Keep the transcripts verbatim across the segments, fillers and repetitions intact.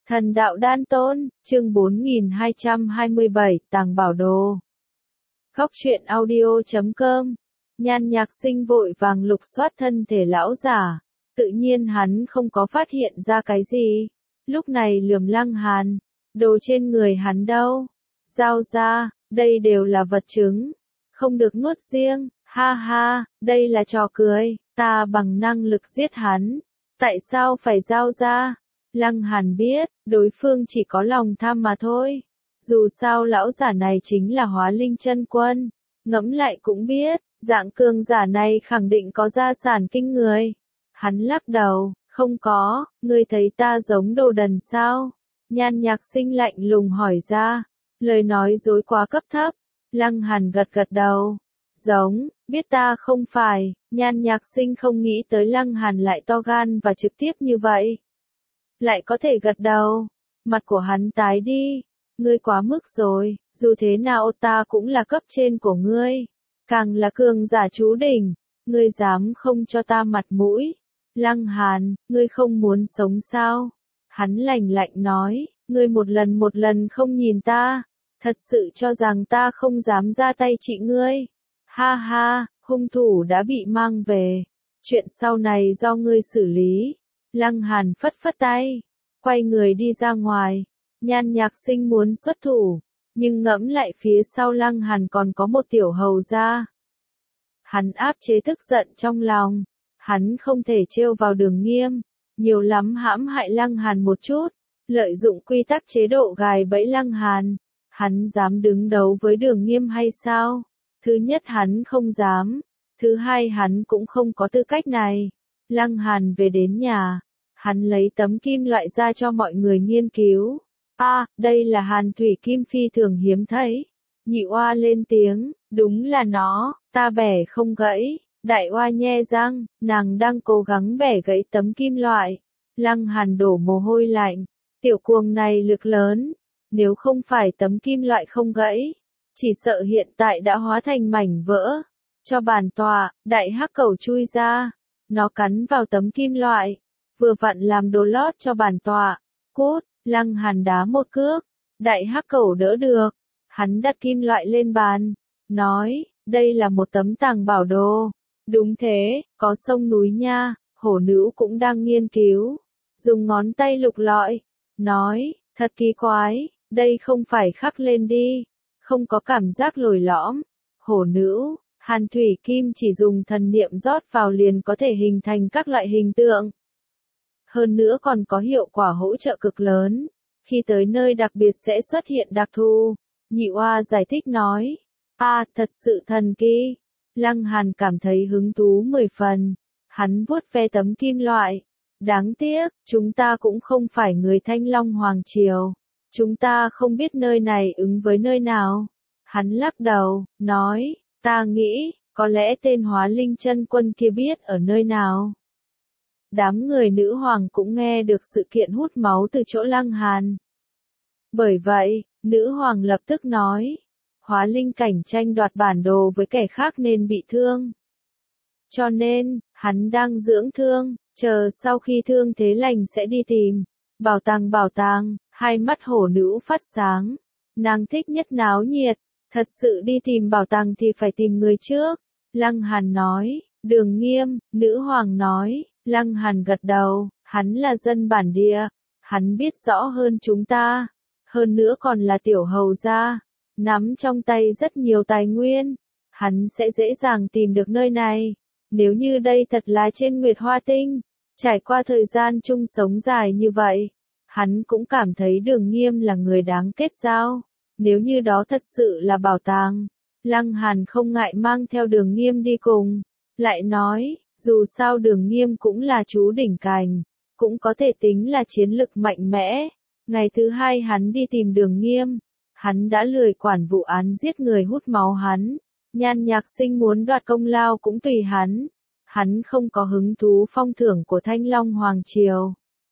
Thần đạo đan tôn, chương bốn nghìn hai trăm hai mươi bảy, tàng bảo đồ. Góc truyện audio chấm com. Nhan Nhạc Sinh vội vàng lục soát thân thể lão giả, tự nhiên hắn không có phát hiện ra cái gì. Lúc này lườm Lăng Hàn, đồ trên người hắn đâu? Giao ra, đây đều là vật chứng, không được nuốt riêng, ha ha, đây là trò cười, ta bằng năng lực giết hắn, tại sao phải giao ra? Lăng Hàn biết, đối phương chỉ có lòng tham mà thôi. Dù sao lão giả này chính là Hóa Linh chân quân, ngẫm lại cũng biết, dạng cường giả này khẳng định có gia sản kinh người. Hắn lắc đầu, không có, ngươi thấy ta giống đồ đần sao? Nhan Nhạc Sinh lạnh lùng hỏi ra, lời nói dối quá cấp thấp. Lăng Hàn gật gật đầu, giống, biết ta không phải. Nhan Nhạc Sinh không nghĩ tới Lăng Hàn lại to gan và trực tiếp như vậy. Lại có thể gật đầu, mặt của hắn tái đi, ngươi quá mức rồi, dù thế nào ta cũng là cấp trên của ngươi, càng là cường giả chú đỉnh, ngươi dám không cho ta mặt mũi. Lăng Hàn, ngươi không muốn sống sao? Hắn lạnh lạnh nói, ngươi một lần một lần không nhìn ta, thật sự cho rằng ta không dám ra tay trị ngươi. Ha ha, hung thủ đã bị mang về, chuyện sau này do ngươi xử lý. Lăng Hàn phất phất tay, quay người đi ra ngoài. Nhan Nhạc Sinh muốn xuất thủ, nhưng ngẫm lại phía sau Lăng Hàn còn có một tiểu hầu gia. Hắn áp chế tức giận trong lòng, hắn không thể trêu vào Đường Nghiêm, nhiều lắm hãm hại Lăng Hàn một chút, lợi dụng quy tắc chế độ gài bẫy Lăng Hàn. Hắn dám đứng đấu với Đường Nghiêm hay sao? Thứ nhất hắn không dám, thứ hai hắn cũng không có tư cách này. Lăng Hàn về đến nhà, hắn lấy tấm kim loại ra cho mọi người nghiên cứu. A, à, đây là Hàn thủy kim phi thường hiếm thấy. Nhị oa lên tiếng, đúng là nó, ta bẻ không gãy. Đại oa nhe răng, nàng đang cố gắng bẻ gãy tấm kim loại. Lăng Hàn đổ mồ hôi lạnh, tiểu cuồng này lực lớn, nếu không phải tấm kim loại không gãy, chỉ sợ hiện tại đã hóa thành mảnh vỡ. Cho bản tọa, đại hắc cẩu chui ra, nó cắn vào tấm kim loại, vừa vặn làm đồ lót cho bản tọa. Cút, Lăng Hàn đá một cước, đại hắc cẩu đỡ được, hắn đặt kim loại lên bàn, nói, đây là một tấm tàng bảo đồ. Đúng thế, có sông núi nha, hổ nữ cũng đang nghiên cứu, dùng ngón tay lục lọi, nói, thật kỳ quái, đây không phải khắc lên đi, không có cảm giác lồi lõm. Hổ nữ, Hàn thủy kim chỉ dùng thần niệm rót vào liền có thể hình thành các loại hình tượng. Hơn nữa còn có hiệu quả hỗ trợ cực lớn, khi tới nơi đặc biệt sẽ xuất hiện đặc thù. Nhị oa giải thích nói, a à, thật sự thần kỳ. Lăng Hàn cảm thấy hứng thú mười phần, hắn vuốt ve tấm kim loại. Đáng tiếc, chúng ta cũng không phải người Thanh Long Hoàng Triều, chúng ta không biết nơi này ứng với nơi nào. Hắn lắc đầu, nói, ta nghĩ, có lẽ tên Hóa Linh chân quân kia biết ở nơi nào. Đám người nữ hoàng cũng nghe được sự kiện hút máu từ chỗ Lăng Hàn. Bởi vậy, nữ hoàng lập tức nói, Hóa Linh cảnh tranh đoạt bản đồ với kẻ khác nên bị thương. Cho nên, hắn đang dưỡng thương, chờ sau khi thương thế lành sẽ đi tìm. Bảo tàng bảo tàng, hai mắt hổ nữ phát sáng. Nàng thích nhất náo nhiệt, thật sự đi tìm bảo tàng thì phải tìm người trước. Lăng Hàn nói, Đường Nghiêm, nữ hoàng nói. Lăng Hàn gật đầu, hắn là dân bản địa, hắn biết rõ hơn chúng ta, hơn nữa còn là tiểu hầu gia, nắm trong tay rất nhiều tài nguyên, hắn sẽ dễ dàng tìm được nơi này. Nếu như đây thật là trên Nguyệt Hoa Tinh, trải qua thời gian chung sống dài như vậy, hắn cũng cảm thấy Đường Nghiêm là người đáng kết giao. Nếu như đó thật sự là bảo tàng, Lăng Hàn không ngại mang theo Đường Nghiêm đi cùng, lại nói, dù sao Đường Nghiêm cũng là chú đỉnh cành, cũng có thể tính là chiến lực mạnh mẽ. Ngày thứ hai hắn đi tìm Đường Nghiêm, hắn đã lười quản vụ án giết người hút máu hắn. Nhan Nhạc Sinh muốn đoạt công lao cũng tùy hắn, hắn không có hứng thú phong thưởng của Thanh Long Hoàng Triều.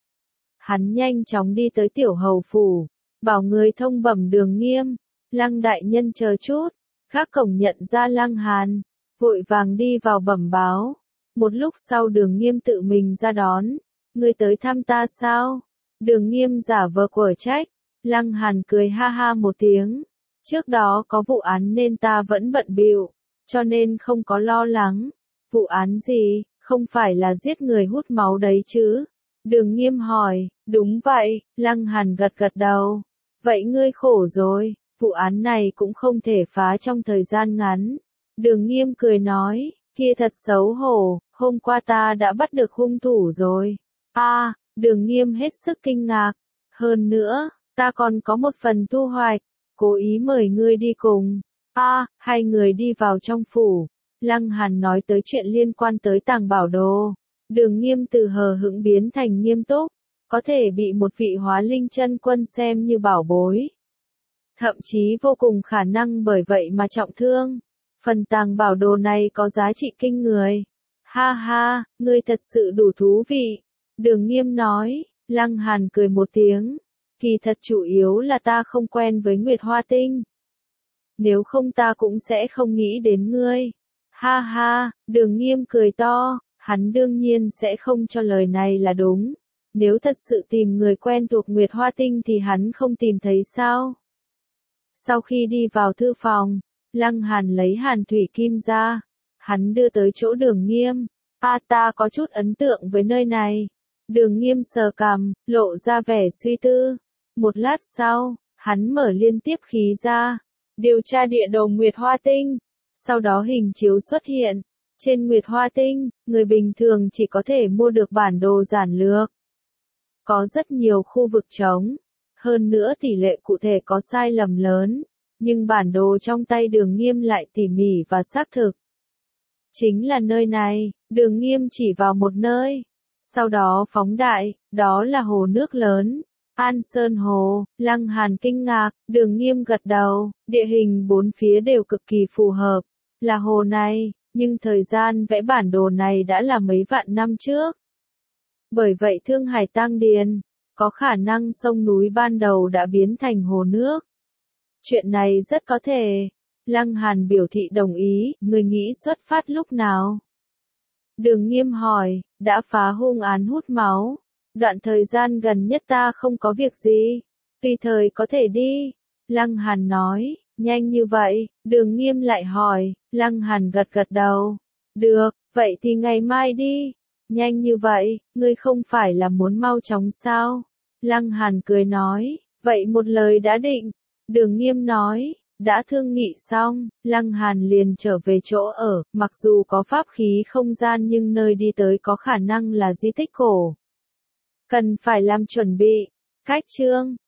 Hắn nhanh chóng đi tới tiểu hầu phủ, bảo người thông bẩm Đường Nghiêm, Lăng đại nhân chờ chút. Gác cổng nhận ra Lăng Hàn, vội vàng đi vào bẩm báo. Một lúc sau Đường Nghiêm tự mình ra đón, ngươi tới thăm ta sao? Đường Nghiêm giả vờ quở trách. Lăng Hàn cười ha ha một tiếng. Trước đó có vụ án nên ta vẫn bận bịu, cho nên không có lo lắng. Vụ án gì, không phải là giết người hút máu đấy chứ? Đường Nghiêm hỏi. Đúng vậy, Lăng Hàn gật gật đầu. Vậy ngươi khổ rồi, vụ án này cũng không thể phá trong thời gian ngắn. Đường Nghiêm cười nói, kia thật xấu hổ, hôm qua ta đã bắt được hung thủ rồi. A, à, Đường Nghiêm hết sức kinh ngạc. Hơn nữa, ta còn có một phần thu hoạch, cố ý mời ngươi đi cùng. A, à, hai người đi vào trong phủ. Lăng Hàn nói tới chuyện liên quan tới tàng bảo đồ. Đường Nghiêm từ hờ hững biến thành nghiêm túc, có thể bị một vị hóa linh chân quân xem như bảo bối. Thậm chí vô cùng khả năng bởi vậy mà trọng thương. Phần tàng bảo đồ này có giá trị kinh người. Ha ha, ngươi thật sự đủ thú vị. Đường Nghiêm nói. Lăng Hàn cười một tiếng. Kỳ thật chủ yếu là ta không quen với Nguyệt Hoa Tinh. Nếu không ta cũng sẽ không nghĩ đến ngươi. Ha ha, Đường Nghiêm cười to. Hắn đương nhiên sẽ không cho lời này là đúng. Nếu thật sự tìm người quen thuộc Nguyệt Hoa Tinh thì hắn không tìm thấy sao? Sau khi đi vào thư phòng, Lăng Hàn lấy hàn thủy kim ra. Hắn đưa tới chỗ Đường Nghiêm. A ta có chút ấn tượng với nơi này. Đường Nghiêm sờ cằm, lộ ra vẻ suy tư. Một lát sau, hắn mở liên tiếp khí ra. Điều tra địa đồ Nguyệt Hoa Tinh. Sau đó hình chiếu xuất hiện. Trên Nguyệt Hoa Tinh, người bình thường chỉ có thể mua được bản đồ giản lược. Có rất nhiều khu vực trống. Hơn nữa tỷ lệ cụ thể có sai lầm lớn. Nhưng bản đồ trong tay Đường Nghiêm lại tỉ mỉ và xác thực. Chính là nơi này, Đường Nghiêm chỉ vào một nơi. Sau đó phóng đại, đó là hồ nước lớn. An Sơn Hồ. Lăng Hàn kinh ngạc, Đường Nghiêm gật đầu. Địa hình bốn phía đều cực kỳ phù hợp. Là hồ này, nhưng thời gian vẽ bản đồ này đã là mấy vạn năm trước. Bởi vậy Thương Hải Tang Điền, có khả năng sông núi ban đầu đã biến thành hồ nước. Chuyện này rất có thể. Lăng Hàn biểu thị đồng ý, người nghĩ xuất phát lúc nào? Đường Nghiêm hỏi, đã phá hung án hút máu. Đoạn thời gian gần nhất ta không có việc gì. Tùy thời có thể đi. Lăng Hàn nói, nhanh như vậy, Đường Nghiêm lại hỏi. Lăng Hàn gật gật đầu. Được, vậy thì ngày mai đi. Nhanh như vậy, ngươi không phải là muốn mau chóng sao? Lăng Hàn cười nói, vậy một lời đã định. Đường Nghiêm nói, đã thương nghị xong, Lăng Hàn liền trở về chỗ ở, mặc dù có pháp khí không gian nhưng nơi đi tới có khả năng là di tích cổ. Cần phải làm chuẩn bị. Cách chương